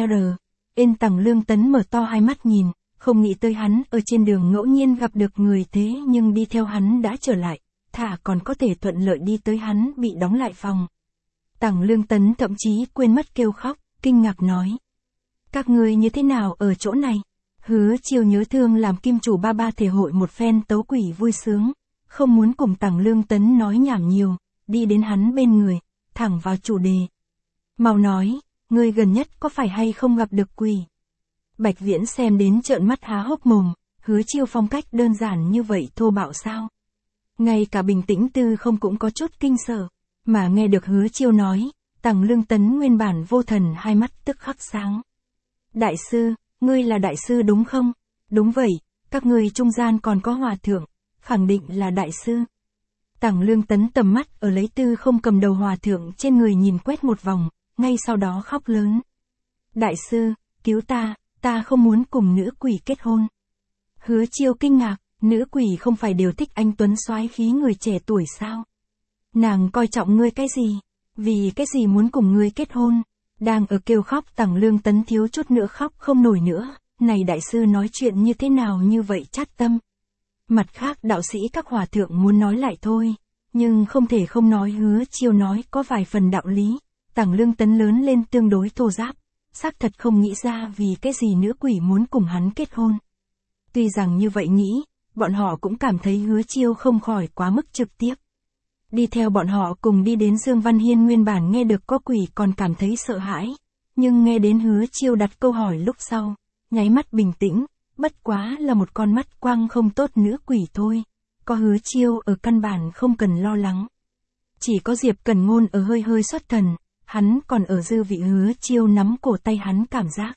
Tằng Lương Tấn mở to hai mắt nhìn, không nghĩ tới hắn ở trên đường ngẫu nhiên gặp được người thế nhưng đi theo hắn đã trở lại, thả còn có thể thuận lợi đi tới hắn bị đóng lại phòng. Tằng Lương Tấn thậm chí quên mất kêu khóc, kinh ngạc nói. Các ngươi như thế nào ở chỗ này? Hứa Chiêu nhớ thương làm kim chủ ba thể hội một phen tấu quỷ vui sướng, không muốn cùng Tằng Lương Tấn nói nhảm nhiều, đi đến hắn bên người, thẳng vào chủ đề. Mau nói, ngươi gần nhất có phải hay không gặp được quỷ? Bạch Viễn xem đến trợn mắt há hốc mồm, Hứa Chiêu phong cách đơn giản như vậy thô bạo sao? Ngay cả bình tĩnh tư không cũng có chút kinh sợ, mà nghe được Hứa Chiêu nói, Tằng Lương Tấn nguyên bản vô thần hai mắt tức khắc sáng. Đại sư, ngươi là đại sư đúng không? Đúng vậy, các ngươi trung gian còn có hòa thượng, khẳng định là đại sư. Tằng Lương Tấn tầm mắt ở lấy tư không cầm đầu hòa thượng trên người nhìn quét một vòng, ngay sau đó khóc lớn. Đại sư, cứu ta không muốn cùng nữ quỷ kết hôn. Hứa Chiêu kinh ngạc, Nữ quỷ không phải đều thích anh tuấn soái khí người trẻ tuổi sao? Nàng coi trọng ngươi cái gì? Vì cái gì muốn cùng ngươi kết hôn? Đang ở kêu khóc Tằng Lương Tấn thiếu chút nữa khóc không nổi nữa, này đại sư nói chuyện như thế nào như vậy chát tâm. Mặt khác đạo sĩ các hòa thượng muốn nói lại thôi, nhưng không thể không nói Hứa Chiêu nói có vài phần đạo lý. Tằng Lương Tấn lớn lên tương đối thô ráp, xác thật không nghĩ ra vì cái gì nữ quỷ muốn cùng hắn kết hôn. Tuy rằng như vậy nghĩ, bọn họ cũng cảm thấy Hứa Chiêu không khỏi quá mức trực tiếp. Đi theo bọn họ cùng đi đến Dương Văn Hiên nguyên bản nghe được có quỷ còn cảm thấy sợ hãi, nhưng nghe đến Hứa Chiêu đặt câu hỏi lúc sau, nháy mắt bình tĩnh, bất quá là một con mắt quang không tốt nữ quỷ thôi, có Hứa Chiêu ở căn bản không cần lo lắng. Chỉ có Diệp Cẩn Ngôn ở hơi hơi xuất thần, hắn còn ở dư vị Hứa Chiêu nắm cổ tay hắn cảm giác.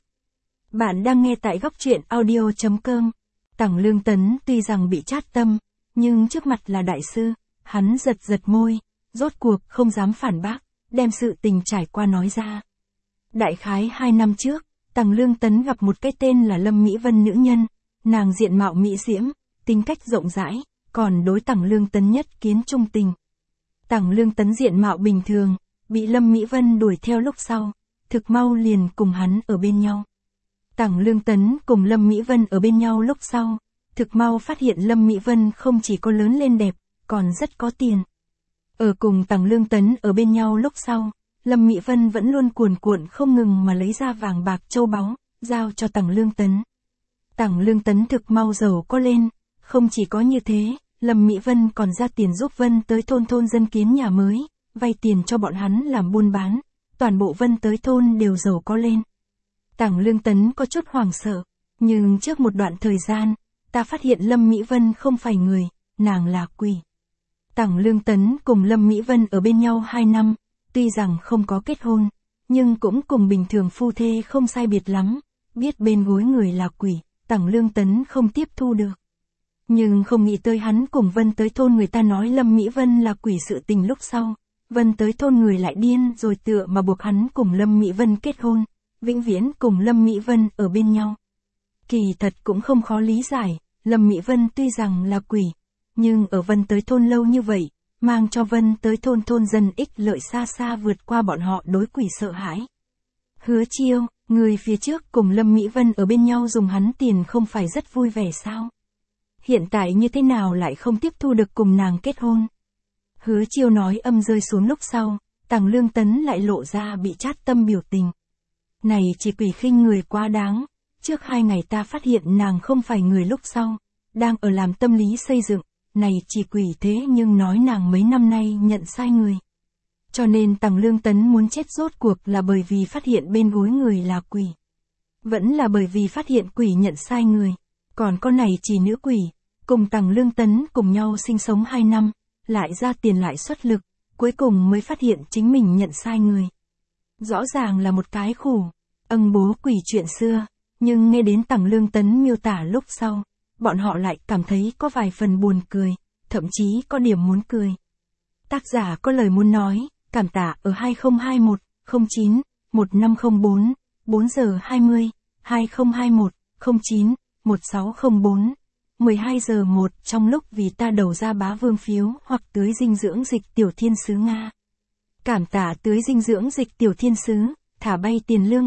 Bạn đang nghe tại góc truyện audio.com. Tằng Lương Tấn tuy rằng bị chát tâm, nhưng trước mặt là đại sư, hắn giật giật môi, rốt cuộc không dám phản bác, đem sự tình trải qua nói ra. Đại khái 2 năm trước, Tằng Lương Tấn gặp một cái tên là Lâm Mỹ Vân nữ nhân, nàng diện mạo mỹ diễm, tính cách rộng rãi, còn đối Tằng Lương Tấn nhất kiến trung tình. Tằng Lương Tấn diện mạo bình thường, bị Lâm Mỹ Vân đuổi theo lúc sau, thực mau liền cùng hắn ở bên nhau. Tằng Lương Tấn cùng Lâm Mỹ Vân ở bên nhau lúc sau, thực mau phát hiện Lâm Mỹ Vân không chỉ có lớn lên đẹp, còn rất có tiền. Ở cùng Tằng Lương Tấn ở bên nhau lúc sau, Lâm Mỹ Vân vẫn luôn cuồn cuộn không ngừng mà lấy ra vàng bạc châu báu, giao cho Tằng Lương Tấn. Tằng Lương Tấn thực mau giàu có lên, không chỉ có như thế, Lâm Mỹ Vân còn ra tiền giúp Vân tới thôn dân kiến nhà mới, vay tiền cho bọn hắn làm buôn bán, toàn bộ Vân tới thôn đều giàu có lên. Tằng Lương Tấn có chút hoảng sợ, nhưng trước một đoạn thời gian, ta phát hiện Lâm Mỹ Vân không phải người, nàng là quỷ. Tằng Lương Tấn cùng Lâm Mỹ Vân ở bên nhau 2 năm, tuy rằng không có kết hôn, nhưng cũng cùng bình thường phu thê không sai biệt lắm, biết bên gối người là quỷ, Tằng Lương Tấn không tiếp thu được. Nhưng không nghĩ tới hắn cùng Vân tới thôn người ta nói Lâm Mỹ Vân là quỷ sự tình lúc sau, Vân tới thôn người lại điên rồi tựa mà buộc hắn cùng Lâm Mỹ Vân kết hôn, vĩnh viễn cùng Lâm Mỹ Vân ở bên nhau. Kỳ thật cũng không khó lý giải, Lâm Mỹ Vân tuy rằng là quỷ, nhưng ở Vân tới thôn lâu như vậy, mang cho Vân tới thôn dân ích lợi xa xa vượt qua bọn họ đối quỷ sợ hãi. Hứa Chiêu, người phía trước cùng Lâm Mỹ Vân ở bên nhau dùng hắn tiền không phải rất vui vẻ sao? Hiện tại như thế nào lại không tiếp thu được cùng nàng kết hôn? Hứa Chiêu nói âm rơi xuống lúc sau, Tằng Lương Tấn lại lộ ra bị chát tâm biểu tình. Này chỉ quỷ khinh người quá đáng, trước 2 ngày ta phát hiện nàng không phải người lúc sau, đang ở làm tâm lý xây dựng, này chỉ quỷ thế nhưng nói nàng mấy năm nay nhận sai người. Cho nên Tằng Lương Tấn muốn chết rốt cuộc là bởi vì phát hiện bên gối người là quỷ. Vẫn là bởi vì phát hiện quỷ nhận sai người, còn con này chỉ nữ quỷ, cùng Tằng Lương Tấn cùng nhau sinh sống 2 năm, lại ra tiền lại xuất lực, cuối cùng mới phát hiện chính mình nhận sai người. Rõ ràng là một cái khủ, bố quỷ chuyện xưa, nhưng nghe đến Tằng Lương Tấn miêu tả lúc sau, bọn họ lại cảm thấy có vài phần buồn cười, thậm chí có điểm muốn cười. Tác giả có lời muốn nói, cảm tạ ở 2021 09 1504 4 giờ 20 2021 09 1604 12 giờ 1 trong lúc vì ta đầu ra bá vương phiếu hoặc tưới dinh dưỡng dịch tiểu thiên sứ Nga. Cảm tạ tưới dinh dưỡng dịch tiểu thiên sứ, thả bay tiền lương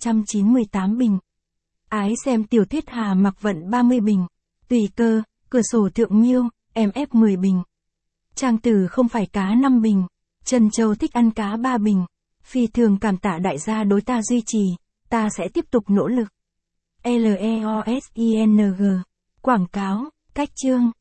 A298 bình. Ái xem tiểu thuyết Hà Mặc Vận 30 bình. Tùy cơ, cửa sổ thượng miêu, MF 10 bình. Trang tử không phải cá 5 bình. Trần Châu thích ăn cá 3 bình. Phi thường cảm tạ đại gia đối ta duy trì, ta sẽ tiếp tục nỗ lực. LEOSING. Quảng cáo, cách chương.